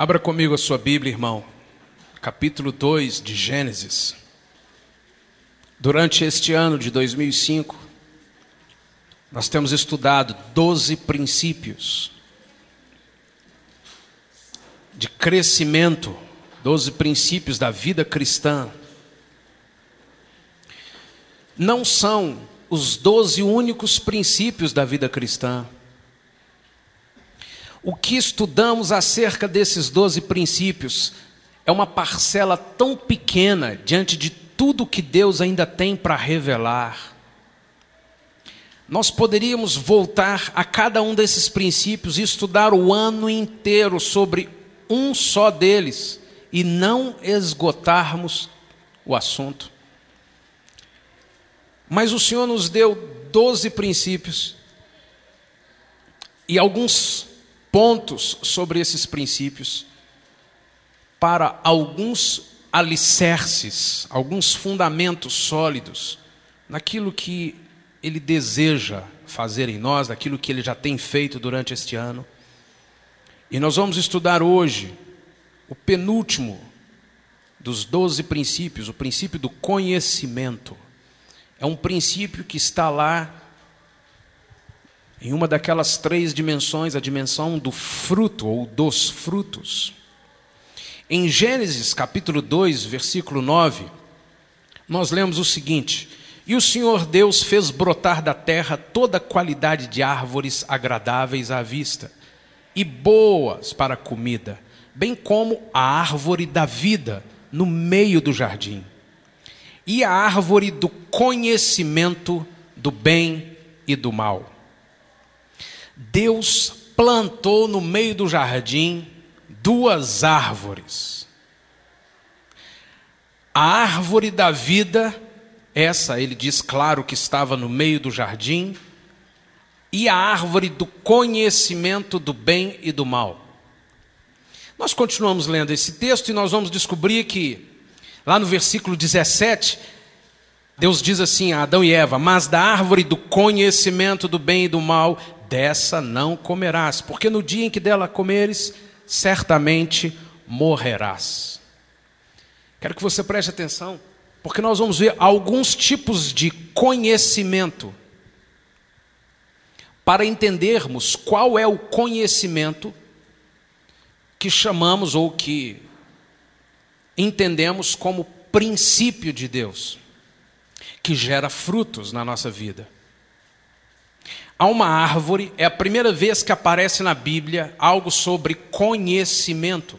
Abra comigo a sua Bíblia, irmão, capítulo 2 de Gênesis. Durante este ano de 2005, nós temos estudado 12 princípios de crescimento, 12 princípios da vida cristã. Não são os 12 únicos princípios da vida cristã. O que estudamos acerca desses 12 princípios é uma parcela tão pequena diante de tudo que Deus ainda tem para revelar. Nós poderíamos voltar a cada um desses princípios e estudar o ano inteiro sobre um só deles e não esgotarmos o assunto. Mas o Senhor nos deu 12 princípios e alguns pontos sobre esses princípios para alguns alicerces, alguns fundamentos sólidos naquilo que Ele deseja fazer em nós, naquilo que Ele já tem feito durante este ano. E nós vamos estudar hoje o penúltimo dos 12 princípios, o princípio do conhecimento. É um princípio que está lá em uma daquelas 3 dimensões, a dimensão do fruto ou dos frutos. Em Gênesis capítulo 2, versículo 9, nós lemos o seguinte: E o Senhor Deus fez brotar da terra toda qualidade de árvores agradáveis à vista e boas para a comida, bem como a árvore da vida no meio do jardim, e a árvore do conhecimento do bem e do mal. Deus plantou no meio do jardim 2 árvores. A árvore da vida, essa ele diz claro que estava no meio do jardim, e a árvore do conhecimento do bem e do mal. Nós continuamos lendo esse texto e nós vamos descobrir que, lá no versículo 17, Deus diz assim a Adão e Eva: Mas da árvore do conhecimento do bem e do mal, dessa não comerás, porque no dia em que dela comeres, certamente morrerás. Quero que você preste atenção, porque nós vamos ver alguns tipos de conhecimento, para entendermos qual é o conhecimento que chamamos ou que entendemos como princípio de Deus, que gera frutos na nossa vida. Há uma árvore, é a primeira vez que aparece na Bíblia algo sobre conhecimento,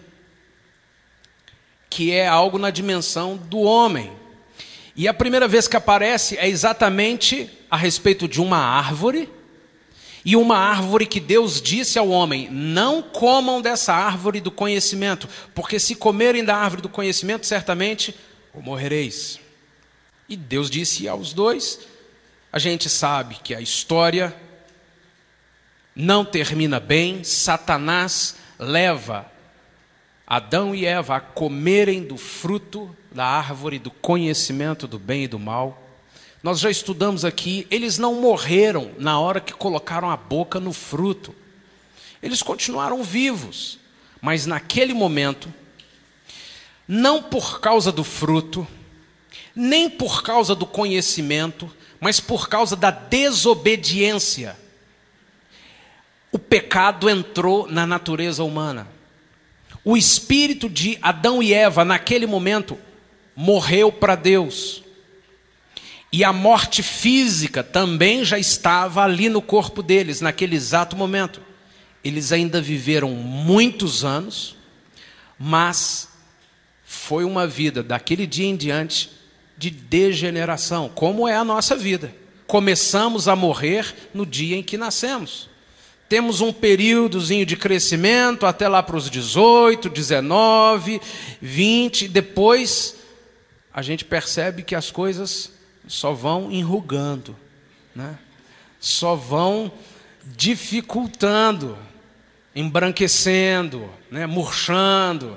que é algo na dimensão do homem. E a primeira vez que aparece é exatamente a respeito de uma árvore, e uma árvore que Deus disse ao homem: não comam dessa árvore do conhecimento, porque se comerem da árvore do conhecimento, certamente morrereis. E Deus disse aos 2, a gente sabe que a história não termina bem. Satanás leva Adão e Eva a comerem do fruto da árvore do conhecimento do bem e do mal. Nós já estudamos aqui, eles não morreram na hora que colocaram a boca no fruto. Eles continuaram vivos, mas naquele momento, não por causa do fruto, nem por causa do conhecimento, mas por causa da desobediência, o pecado entrou na natureza humana. O espírito de Adão e Eva, naquele momento, morreu para Deus. E a morte física também já estava ali no corpo deles, naquele exato momento. Eles ainda viveram muitos anos, mas foi uma vida, daquele dia em diante, de degeneração, como é a nossa vida. Começamos a morrer no dia em que nascemos. Temos um períodozinho de crescimento até lá para os 18, 19, 20. Depois a gente percebe que as coisas só vão enrugando, né? Só vão dificultando, embranquecendo, né? Murchando.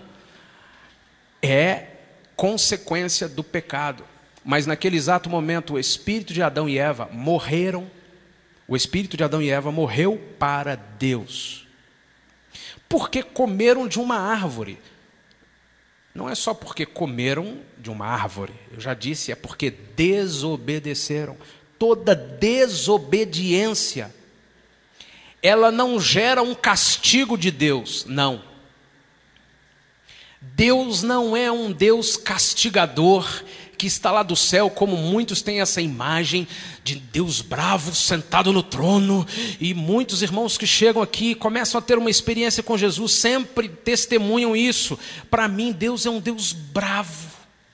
É consequência do pecado. Mas naquele exato momento o espírito de Adão e Eva morreram. O espírito de Adão e Eva morreu para Deus. Porque comeram de uma árvore. Não é só porque comeram de uma árvore. Eu já disse, é porque desobedeceram. Toda desobediência, ela não gera um castigo de Deus, não. Deus não é um Deus castigador que está lá do céu, como muitos têm essa imagem de Deus bravo sentado no trono, e muitos irmãos que chegam aqui começam a ter uma experiência com Jesus, sempre testemunham isso. Para mim, Deus é um Deus bravo.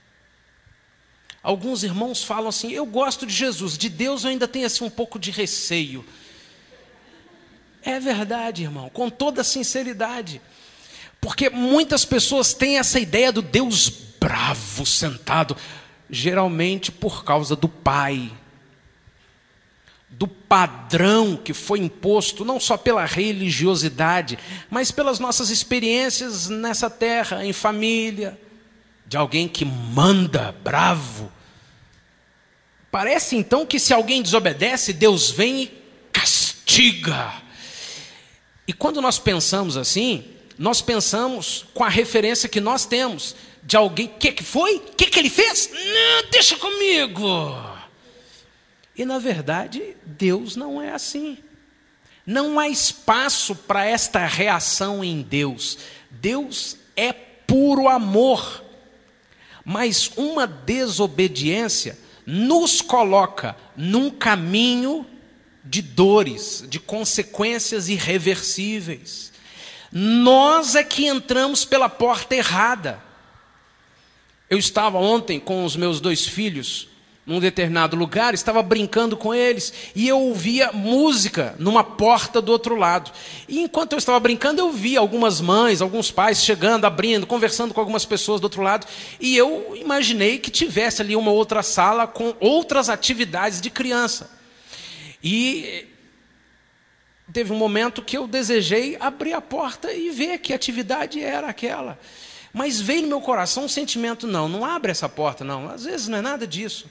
Alguns irmãos falam assim: eu gosto de Jesus, de Deus eu ainda tenho assim um pouco de receio. É verdade, irmão, com toda sinceridade. Porque muitas pessoas têm essa ideia do Deus bravo sentado, geralmente por causa do Pai, do padrão que foi imposto, não só pela religiosidade, mas pelas nossas experiências nessa terra, em família, de alguém que manda bravo. Parece então que se alguém desobedece, Deus vem e castiga. E quando nós pensamos assim, nós pensamos com a referência que nós temos de alguém. O que foi? O que ele fez? Não, deixa comigo. E na verdade, Deus não é assim. Não há espaço para esta reação em Deus. Deus é puro amor. Mas uma desobediência nos coloca num caminho de dores, de consequências irreversíveis. Nós é que entramos pela porta errada. Eu estava ontem com os meus 2 filhos num determinado lugar, estava brincando com eles, e eu ouvia música numa porta do outro lado. E enquanto eu estava brincando, eu via algumas mães, alguns pais chegando, abrindo, conversando com algumas pessoas do outro lado, e eu imaginei que tivesse ali uma outra sala com outras atividades de criança. E teve um momento que eu desejei abrir a porta e ver que atividade era aquela. Mas veio no meu coração um sentimento: não abre essa porta, não. Às vezes não é nada disso.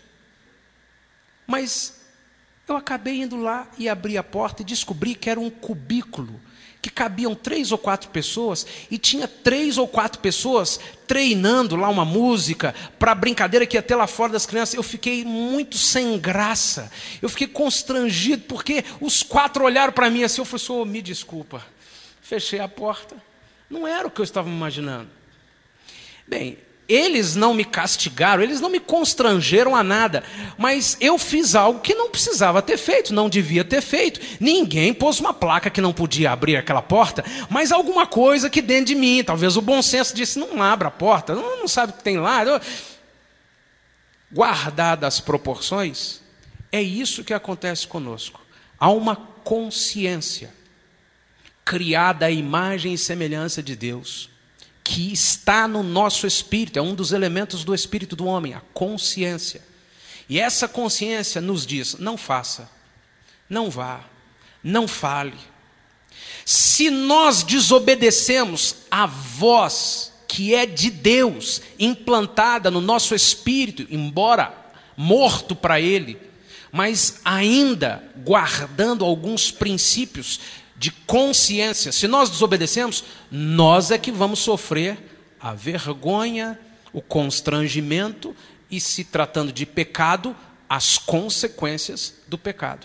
Mas eu acabei indo lá e abri a porta e descobri que era um cubículo, que cabiam 3 ou 4 pessoas, e tinha 3 ou 4 pessoas treinando lá uma música para a brincadeira que ia ter lá fora das crianças. Eu fiquei muito sem graça, eu fiquei constrangido, porque os 4 olharam para mim assim. Eu falei: "Senhor, me desculpa". Fechei a porta. Não era o que eu estava imaginando. Bem, eles não me castigaram, eles não me constrangeram a nada, mas eu fiz algo que não precisava ter feito, não devia ter feito. Ninguém pôs uma placa que não podia abrir aquela porta, mas alguma coisa que dentro de mim, talvez o bom senso disse: não abra a porta, não sabe o que tem lá. Guardadas as proporções, é isso que acontece conosco. Há uma consciência criada à imagem e semelhança de Deus, que está no nosso espírito, é um dos elementos do espírito do homem, a consciência. E essa consciência nos diz: não faça, não vá, não fale. Se nós desobedecemos a voz que é de Deus, implantada no nosso espírito, embora morto para Ele, mas ainda guardando alguns princípios de consciência, se nós desobedecemos, nós é que vamos sofrer a vergonha, o constrangimento e, se tratando de pecado, as consequências do pecado.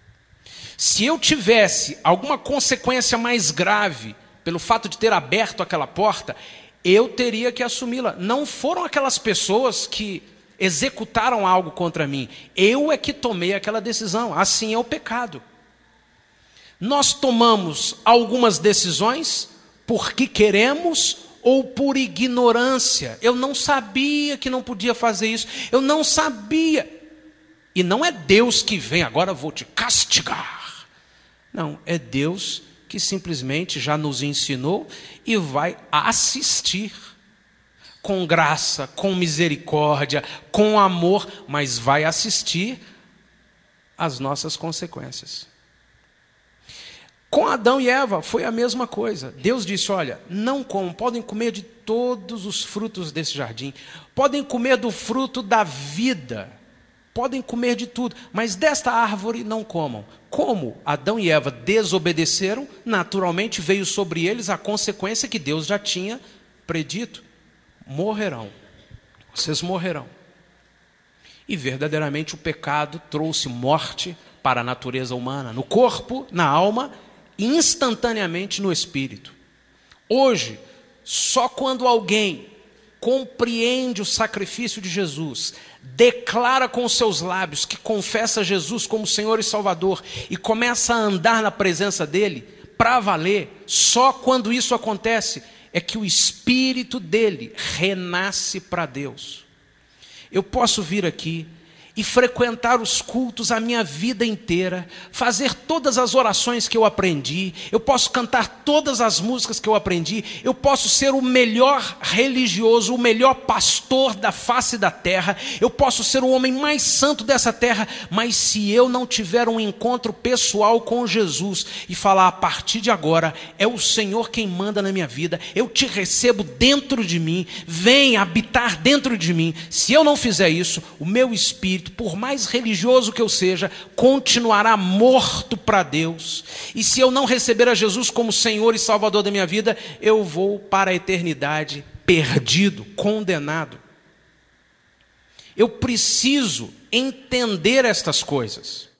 Se eu tivesse alguma consequência mais grave pelo fato de ter aberto aquela porta, eu teria que assumi-la. Não foram aquelas pessoas que executaram algo contra mim, eu é que tomei aquela decisão. Assim é o pecado. Nós tomamos algumas decisões porque queremos ou por ignorância. Eu não sabia que não podia fazer isso. Eu não sabia. E não é Deus que vem: agora vou te castigar. Não, é Deus que simplesmente já nos ensinou e vai assistir com graça, com misericórdia, com amor, mas vai assistir às nossas consequências. Com Adão e Eva foi a mesma coisa. Deus disse: olha, não comam, podem comer de todos os frutos desse jardim, podem comer do fruto da vida, Podem comer de tudo, mas desta árvore não comam. Como Adão e Eva desobedeceram, naturalmente veio sobre eles a consequência que Deus já tinha predito. Morrerão. Vocês morrerão. E verdadeiramente o pecado trouxe morte para a natureza humana, no corpo, na alma e instantaneamente no espírito. Hoje, só quando alguém compreende o sacrifício de Jesus, declara com os seus lábios que confessa Jesus como Senhor e Salvador e começa a andar na presença dele, para valer, só quando isso acontece é que o espírito dele renasce para Deus. Eu posso vir aqui e frequentar os cultos a minha vida inteira, fazer todas as orações que eu aprendi, eu posso cantar todas as músicas que eu aprendi, eu posso ser o melhor religioso, o melhor pastor da face da terra, eu posso ser o homem mais santo dessa terra, mas se eu não tiver um encontro pessoal com Jesus e falar, a partir de agora é o Senhor quem manda na minha vida, eu te recebo dentro de mim, vem habitar dentro de mim, se eu não fizer isso, o meu espírito, por mais religioso que eu seja, continuará morto para Deus. E se eu não receber a Jesus como Senhor e Salvador da minha vida, eu vou para a eternidade perdido, condenado. Eu preciso entender estas coisas.